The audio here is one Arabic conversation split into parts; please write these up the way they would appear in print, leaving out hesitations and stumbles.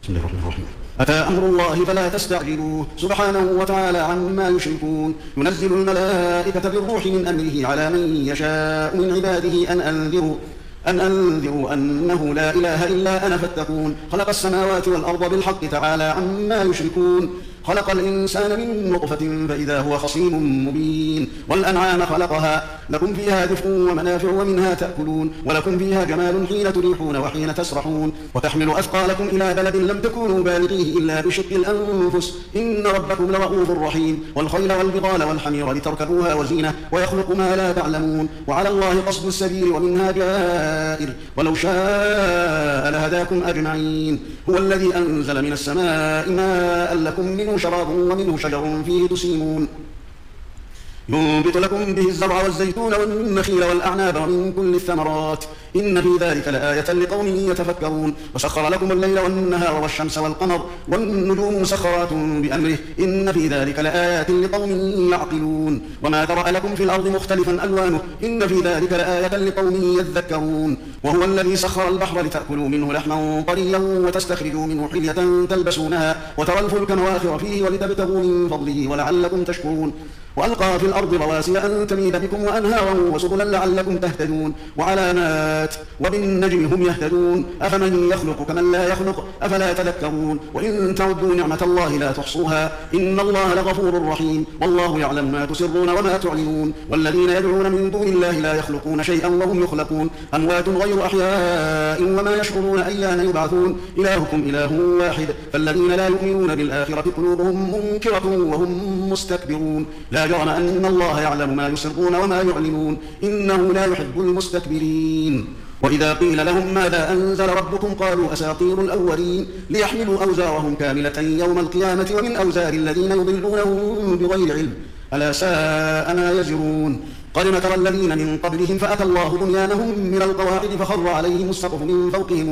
بسم الله الرحمن الرحيم. أتى أمر الله فلا تستعجلوه سبحانه وتعالى عما يشركون. ينزل الملائكة بالروح من أمره على من يشاء من عباده أن أنذروا أنه لا إله إلا أنا فاتقون. خلق السماوات والأرض بالحق تعالى عما يشركون. خلق الإنسان من نطفة فإذا هو خصيم مبين. والأنعام خلقها لكم فيها دفء ومنافع ومنها تأكلون ولكم فيها جمال حين تريحون وحين تسرحون. وتحمل أثقالكم إلى بلد لم تكونوا بالغيه إلا بشق الأنفس إن ربكم لرؤوف رحيم. والخيل والبغال والحمير لتركبوها وزينة ويخلق ما لا تعلمون. وعلى الله قصد السبيل ومنها جائر ولو شاء لهداكم أجمعين. هو الذي أنزل من السماء ماء لكم منه شراب ومنه شجر فيه تسيمون. ينبت لكم به الزرع والزيتون والنخيل والأعناب ومن كل الثمرات إن في ذلك لآية لقوم يتفكرون. وسخر لكم الليل والنهار والشمس والقمر والنجوم مسخرات بأمره إن في ذلك لآيات لقوم يعقلون. وما ذرأ لكم في الأرض مختلفا ألوانه إن في ذلك لآية لقوم يذكرون. وهو الذي سخر البحر لتأكلوا منه لحما طريا وتستخرجوا منه حلية تلبسونها وترى الفلك مواخر فيه ولتبتغوا من فضله ولعلكم تشكرون. وألقى في الأرض رواسي أن تميد بكم وأنهارا وسبلا لعلكم تهتدون وعلامات وبالنجم هم يهتدون. أفمن يخلق كمن لا يخلق أفلا تذكرون. وإن تعدوا نعمة الله لا تحصوها إن الله لغفور رحيم. والله يعلم ما تسرون وما تعلنون. والذين يدعون من دون الله لا يخلقون شيئا وهم يخلقون أموات غير أحياء وما يشعرون أيان يبعثون. إلهكم إله واحد فالذين لا يؤمنون بالآخرة قلوبهم منكرة وهم مستكبرون. لا جرم أن الله يعلم ما يسرون وما يعلنون إنه لا يحب المستكبرين. وإذا قيل لهم ماذا أنزل ربكم قالوا أساطير الأولين ليحملوا أوزارهم كاملة يوم القيامة ومن أوزار الذين يضلونهم بغير علم ألا ساء ما يزرون. قد مكر الذين من قبلهم فأتى الله بنيانهم من القواعد فخر عليهم السقف من فوقهم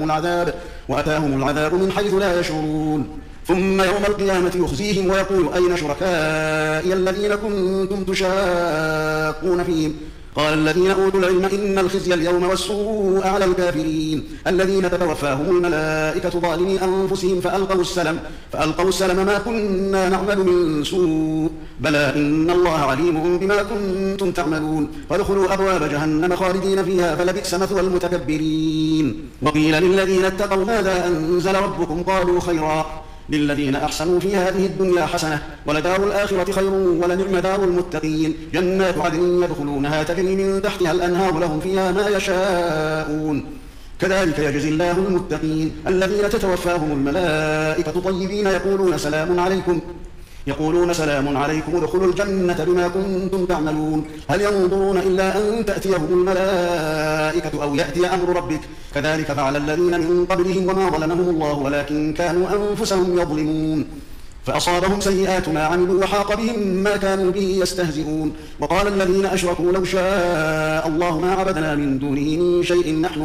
وأتاهم العذاب من حيث لا يشعرون. ثم يوم القيامة يخزيهم ويقول أين شركائي الذين كنتم تشاقون فيهم قال الذين أوتوا العلم إن الخزي اليوم والسوء على الكافرين الذين تتوفاهم الملائكة ظالمي أنفسهم فألقوا السلم ما كنا نعمل من سوء بلى إن الله عليم بما كنتم تعملون. فادخلوا أبواب جهنم خالدين فيها فلبئس مثوى المتكبرين. وقيل للذين اتقوا ماذا أنزل ربكم قالوا خيرا للذين أحسنوا في هذه الدنيا حسنة ولدار الآخرة خير ولنعم دار المتقين. جنات عدن يدخلونها تجري من تحتها الأنهار لهم فيها ما يشاءون كذلك يجزي الله المتقين الذين تتوفاهم الملائكة طيبين يقولون سلام عليكم ادخلوا الجنة بما كنتم تعملون. هل ينظرون إلا أن تأتيهم الملائكة أو يأتي أمر ربك كذلك فعل الذين من قبلهم وما ظلمهم الله ولكن كانوا أنفسهم يظلمون. فأصابهم سيئات ما عملوا وحاق بهم ما كانوا به يستهزئون. وقال الذين أشركوا لو شاء الله ما عبدنا من دونه من شيء نحن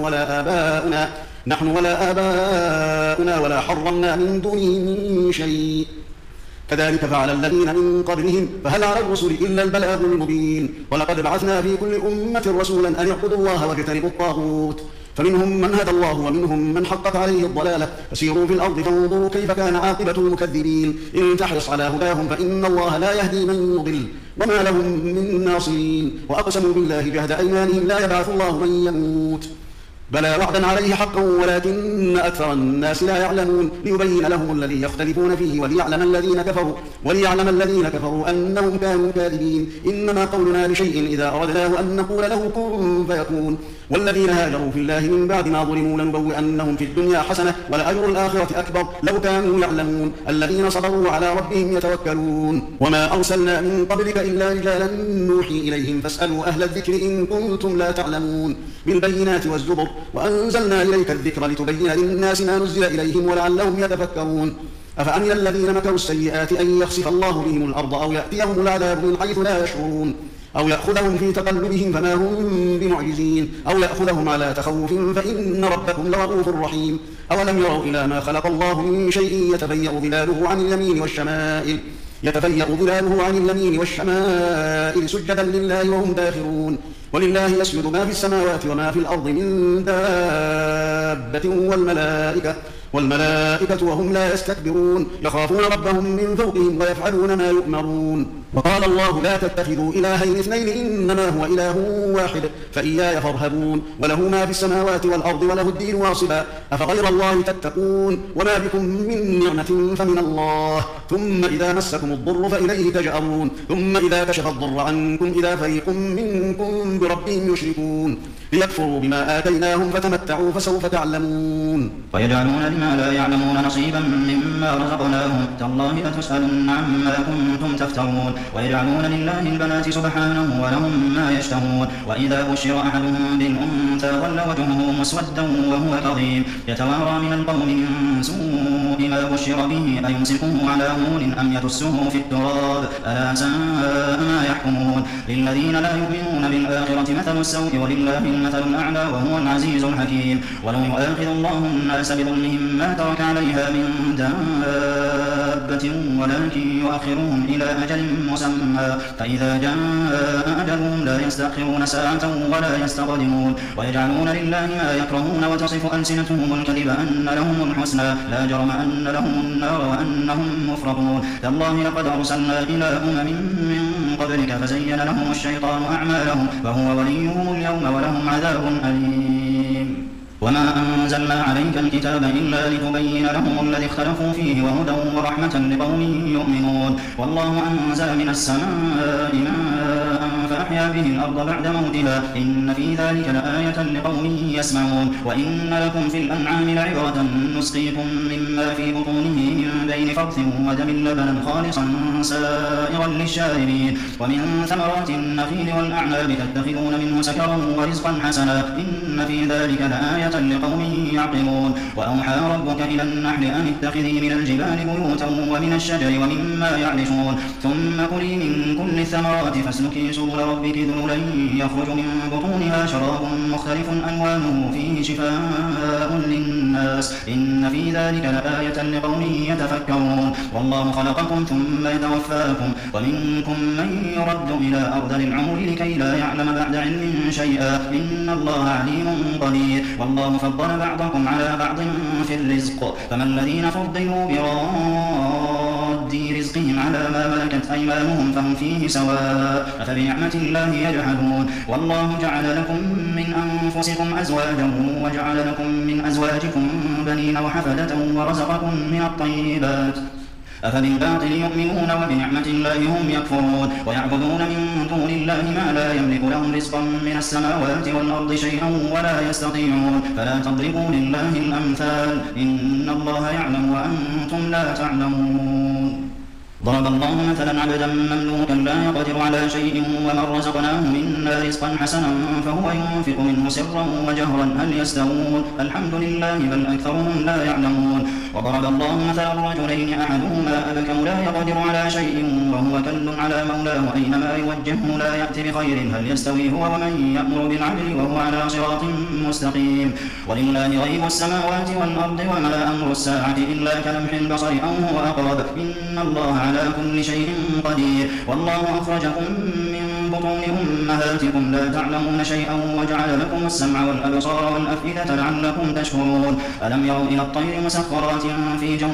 ولا آباؤنا ولا حرمنا من دونه من شيء كذلك فعل الذين من قبلهم فهل على الرسل إلا البلاغ المبين. ولقد بعثنا في كل أمة رسولا أن يعبدوا الله واجتنبوا الطاغوت فمنهم من هدى الله ومنهم من حقت عليه الضلالة فسيروا في الأرض فانظروا كيف كان عاقبة المكذبين. إن تحرص على هداهم فإن الله لا يهدي من يضل وما لهم من ناصرين. وأقسموا بالله جهد أيمانهم لا يبعث الله من يموت بلى وعدا عليه حقا ولكن أكثر الناس لا يعلمون. ليبين لهم الذي يختلفون فيه وليعلم الذين كفروا أنهم كانوا كاذبين. إنما قولنا لشيء إذا أردناه أن نقول له كن فيكون. والذين هاجروا في الله من بعد ما ظلموا لنبوئنهم في الدنيا حسنة ولأجر الآخرة أكبر لو كانوا يعلمون. الذين صبروا على ربهم يتوكلون. وما أرسلنا من قبلك إلا رجالا نوحي إليهم فاسألوا أهل الذكر إن كنتم لا تعلمون. بالبينات والزبر وأنزلنا إليك الذكر لتبين للناس ما نزل إليهم ولعلهم يتفكرون. أفأمن الذين مكروا السيئات أن يخسف الله بهم الأرض أو يأتيهم العذاب من حيث لا يشعرون أو يأخذهم في تقلبهم فما هم بمعجزين أو يأخذهم على تخوف فإن ربكم لرؤوف رحيم. أولم يروا إلى ما خلق الله من شيء يتفيأ ظلاله عن اليمين والشمائل سجدا لله وهم داخرون. ولله يسجد ما في السماوات وما في الأرض من دابة والملائكة وهم لا يستكبرون يخافون ربهم من فوقهم ويفعلون ما يؤمرون. وقال الله لا تتخذوا إلهين اثنين إنما هو إله واحد فإياي فارهبون وله ما في السماوات والأرض وله الدين واصبا أفغير الله تتقون وما بكم من نعمة فمن الله ثم إذا مسكم الضر فإليه تجأرون ثم إذا كشف الضر عنكم إذا فريق منكم بربهم يشركون ليكفروا بما آتيناهم فتمتعوا فسوف تعلمون. ويجعلون لما لا يعلمون نصيبا مما رزقناهم تالله لتسألن عما كنتم تفترون. ويجعلون لله البنات سبحانه ولهم ما يشتهون. وإذا بشر أحدهم بالأنثى ظل وجهه مسودا وهو كظيم يتوارى من القوم من سوء ما بشر به أيمسكه على هون أم يدسه في التراب ألا ساء ما يحكمون. للذين لا يؤمنون بالآخرة مثل السوء ولله المثل الأعلى وهو العزيز الحكيم. ولو يؤاخذ الله الناس بظلمهم ما ترك عليها من دابة ولكن يؤخرهم إلى أجل مسمى فإذا جاء أجلهم لا يستأخرون ساعة ولا يستقدمون. ويجعلون لله ما يكرهون وتصف ألسنتهم الكذب أن لهم الحسنى لا جرم أن لهم النار وأنهم مفرطون. تالله لقد أرسلنا إلى من قبلك فزين لهم الشيطان أعمالهم فهو وليهم اليوم ولهم عذاب أليم. وما أنزلنا عليك الكتاب إلا لتبين لهم الذي اختلفوا فيه وهدى ورحمة لقوم يؤمنون. والله أنزل من السماء ماء فأحيا به الأرض بعد موتها إن في ذلك لآية لقوم يسمعون. وإن لكم في الأنعام لعبرة نسقيكم مما في بطونه من بين فرث ودم لبنا خالصا سائغا للشاربين. ومن ثمرات النخيل والأعناب تتخذون منه سكرا ورزقا حسنا إن في ذلك لآية لقوم يعقلون. وأوحى ربك إلى النحل أن اتخذي من الجبال بيوتا ومن الشجر ومما يعرشون ثم كلي من كل الثمرات فاسلكي سبل ربك ذللا يخرج من بطونها شراب مختلف ألوانه فيه شفاء للناس إن في ذلك لآية لقوم يتفكرون. والله خلقكم ثم يتوفاكم ومنكم من يرد إلى أرذل العمر لكي لا يعلم بعد علم شيئا إن الله عليم قدير. والله فضل بعضكم على بعض في الرزق فما الذين فضلوا براد رزقهم على ما ملكت أيمانهم فهم فيه سواء أفبنعمة الله يجحدون. والله جعل لكم من أنفسكم أزواجا وجعل لكم من أزواجكم بنين وحفدة ورزقكم من الطيبات أفبالباطل يؤمنون وبنعمة الله هم يكفرون. ويعبدون من دون الله ما لا يملك لهم رزقا من السماوات والأرض شيئا ولا يستطيعون فلا تضربوا لله الأمثال إن الله يعلم وأنتم لا تعلمون. ضرب الله مثلا عبدا مملوكا لا يقدر على شيء ومن رزقناه منا رزقا حسنا فهو ينفق منه سرا وجهرا هل يستوون الحمد لله بل أكثرهم لا يعلمون. وضرب الله مثلا رجلين أحدهما أبكم لا يقدر على شيء وهو كل على مولاه أينما يوجهه لا يأتي بخير هل يستوي هو ومن يأمر بالعدل وهو على صراط مستقيم. ولله غيب السماوات والأرض وما أمر الساعة إلا كلمح البصر أو هو أقرب إن الله على كل شيء قدير. والله أخرجكم من بطون أمهاتكم لا تعلمون شيئا وجعل لكم السمع والأبصار والأفئدة لعلكم تشكرون. ألم يروا إلى الطير مسخرات في جو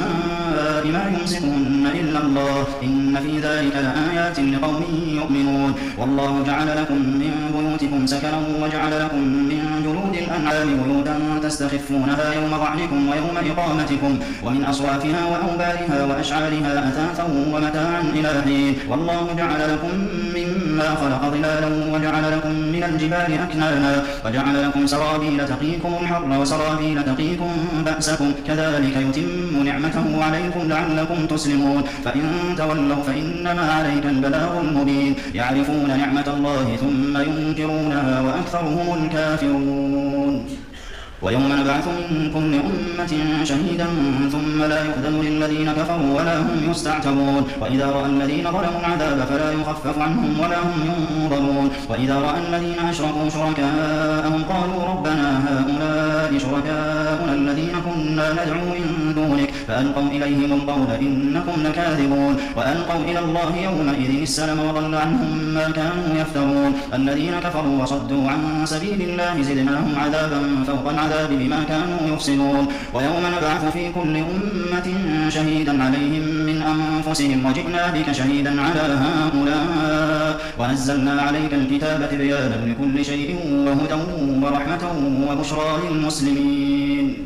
السماء ما يمسكهن إلا الله إن في ذلك لآيات لقوم يؤمنون. والله جعل لكم من بيوتكم سكنا وجعل لكم من جلود الأنعام بيوتا تستخفونها يوم ضعنكم ويوم إقامتكم ومن أصوافها وأوبارها وأشعارها أثاثا ومتاعا إلى حين. والله جعل لكم مما خلق ظلالا وجعل لكم من الجبال أكنانا وجعل لكم سرابيل تقيكم الحر وسرابيل تقيكم بأسكم كذلك يتم نعمته عليكم لعلكم تسلمون. فإن تولوا فإنما عليك البلاغ المبين. يعرفون نعمة الله ثم ينكرونها وأكثرهم الكافرون. ويوم نبعث من كل أمة شهيدا ثم لا يؤذن للذين كفروا ولا هم يستعتبون. وإذا رأى الذين ظلموا العذاب فلا يخفف عنهم ولا هم ينظرون. وإذا رأى الذين أشركوا شركاءهم قالوا ربنا هؤلاء شركاؤنا الذين كنا ندعو من دونك فألقوا إليهم القول إنكم لكاذبون. وألقوا إلى الله يومئذ السلم وضل عنهم ما كانوا يفترون. الذين كفروا وصدوا عن سبيل الله زدناهم عذابا فوق العذاب العذاب بما كانوا يفسدون ويوم نبعث في كل أمة شهيدا عليهم من أنفسهم وجئنا بك شهيدا على هؤلاء ونزلنا عليك الكتاب تبيانا لكل شيء وهدى ورحمة وبشرى للمسلمين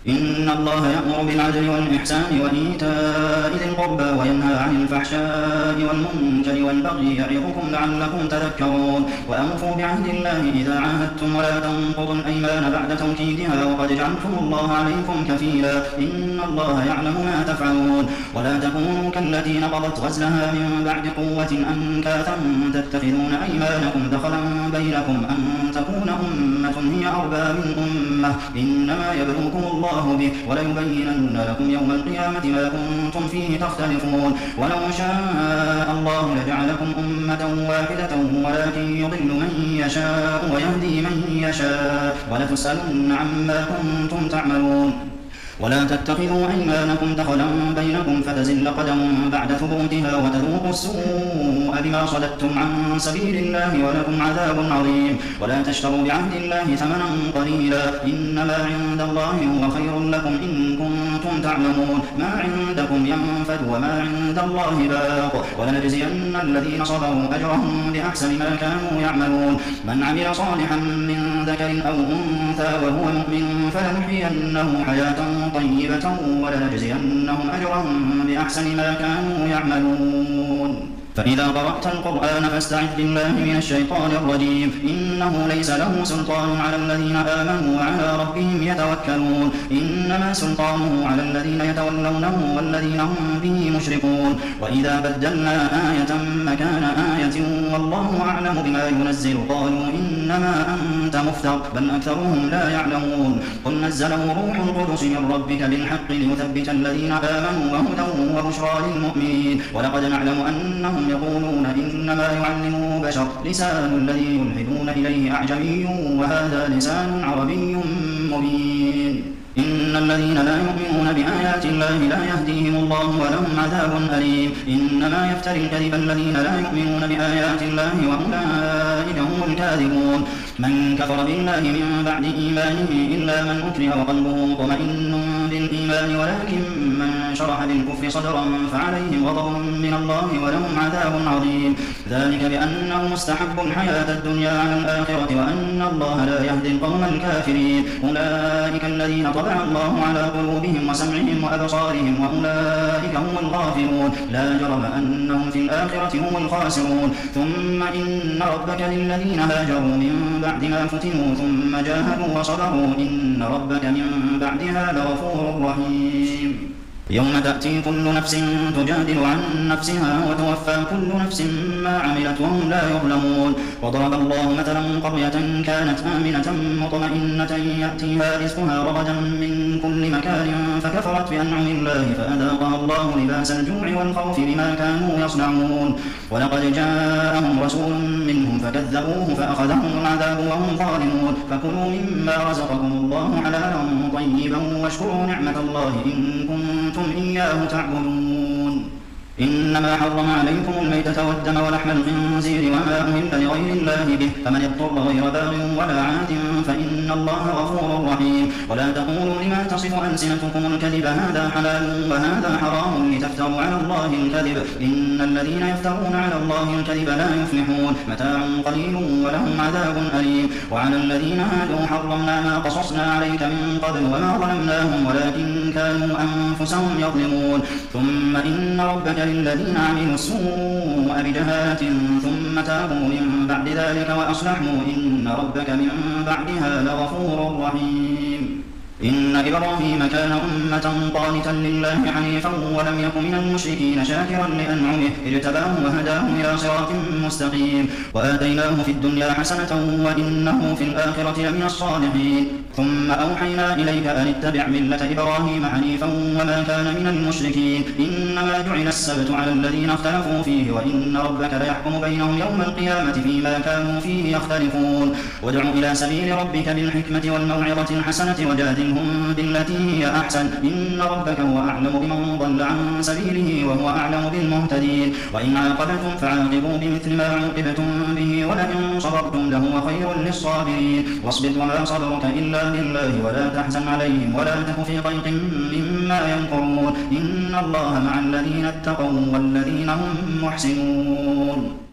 إن الله يأمر بالعدل والإحسان وإيتاء ذي القربى وينهى عن الفحشاء والمنكر والبغي يعظكم لعلكم تذكرون وأوفوا بعهد الله إذا عاهدتم ولا تنقضوا الأيمان بعد توكيدها وقد جعلتم الله عليكم كفيلا إن الله يعلم ما تفعلون ولا تكونوا كالتي نقضت غزلها من بعد قوة أنكاثا تتخذون أيمانكم دخلا بينكم أن تكون أمة هي أربى من أمة إنما يبلوكم الله به وليبينن لكم يوم القيامة ما كنتم فيه تختلفون ولو شاء الله لجعلكم أمة واحدة ولكن يضل من يشاء ويهدي من يشاء ولتسألن عما كنتم تعملون ولا تتخذوا أيمانكم دخلا بينكم فتزل قدم بعد ثبوتها وتذوقوا السوء بما صددتم عن سبيل الله ولكم عذاب عظيم ولا تشتروا بعهد الله ثمنا قليلا إنما عند الله هو خير لكم إن كنتم تعلمون ما عندكم ينفد وما عند الله باق ولنجزين الذين صبروا أجرهم بأحسن ما كانوا يعملون من عمل صالحا من ذكر أو أنثى وهو مؤمن فلنحيينه حياة طيبة ولنجزينهم أجرهم بأحسن ما كانوا يعملون فإذا قرأت القرآن فاستعذ بالله من الشيطان الرجيم إنه ليس له سلطان على الذين آمنوا وعلى ربهم يتوكلون إنما سلطانه على الذين يتولونه والذين هم به مشركون وإذا بدلنا آية مكان آية والله أعلم بما ينزل قالوا إنما أنت مفتر بل أكثرهم لا يعلمون قل نزله روح القدس من ربك بالحق ليثبت الذين آمنوا وهدى وبشرى للمؤمنين ولقد نعلم أنهم يقولون إنما يعلمه بشر لسان الذي يلحدون إليه أعجمي وهذا لسان عربي مبين إن الذين لا يؤمنون بآيات الله لا يهديهم الله ولهم عذاب أليم إنما يفتري الكذب الذين لا يؤمنون بآيات الله وأولئك هم الكاذبون من كفر بالله من بعد إيمانه إلا من أكره وقلبه مطمئن بالإيمان ولكن من شرح بالكفر صدرا فعليهم غضب من الله ولهم عذاب عظيم ذلك بأنه مستحب الحياة الدنيا على الآخرة وأن الله لا يهدي القوم الكافرين أولئك الذين طبع الله على قلوبهم وسمعهم وأبصارهم وأولئك هم الغافلون لا جرم أنهم في الآخرة هم الخاسرون ثم إن ربك للذين هاجروا من بعد ما فتنوا ثم جاهدوا وصبروا إن ربك من بعدها لغفور رحيم يوم تأتي كل نفس تجادل عن نفسها وتوفى كل نفس ما عملت وهم لا يظلمون وضرب الله مثلا قرية كانت آمنة مطمئنة يأتيها رزقها رغدا من كل مكان فكفرت بأنعم الله فأذاقها الله لباس الجوع والخوف بما كانوا يصنعون ولقد جاءهم رسول منهم فكذبوه فأخذهم العذاب وهم ظالمون فكلوا مما رزقكم الله حلالا طيبا واشكروا نعمة الله إن كنتم إياه تعبدون إنما حرم عليكم الميتة والدم ولحم الخنزير وما أهل لغير الله به فمن اضطر غير باغ ولا عاد فإن الله غفور رحيم ولا تقولوا لما تصف ألسنتكم الكذب هذا حلال وهذا حرام لتفتروا على الله الكذب إن الذين يفترون على الله الكذب لا يفلحون متاع قليل ولهم عذاب أليم وعلى الذين هادوا حرمنا ما قصصنا عليك من قبل وما ظلمناهم ولكن كانوا أنفسهم يظلمون ثم إن ربك للذين عملوا السوء بجهالة ثم تابوا من بعد ذلك وأصلحوا إن ربك من بعدها لغفور رحيم إن إبراهيم كان أمة قانتا لله حنيفا ولم يك من المشركين شاكرا لأنعمه اجتباه وهداه إلى صراط مستقيم وآتيناه في الدنيا حسنة وإنه في الآخرة لمن الصالحين ثم أوحينا إليك أن اتبع ملة إبراهيم حنيفا وما كان من المشركين إنما جعل السبت على الذين اختلفوا فيه وإن ربك ليحكم بينهم يوم القيامة فيما كانوا فيه يختلفون وادع إلى سبيل ربك بالحكمة والموعظة الحسنة وجادل وجادلهم بالتي هي أحسن إن ربك هو أعلم بمن ضل عن سبيله وهو أعلم بالمهتدين وإن عاقبتم فعاقبوا بمثل ما عوقبتم به ولئن صبرتم لهو خير للصابرين واصبر وما صبرك إلا بالله ولا تحزن عليهم ولا تك في ضيق مما يمكرون إن الله مع الذين اتقوا والذين هم محسنون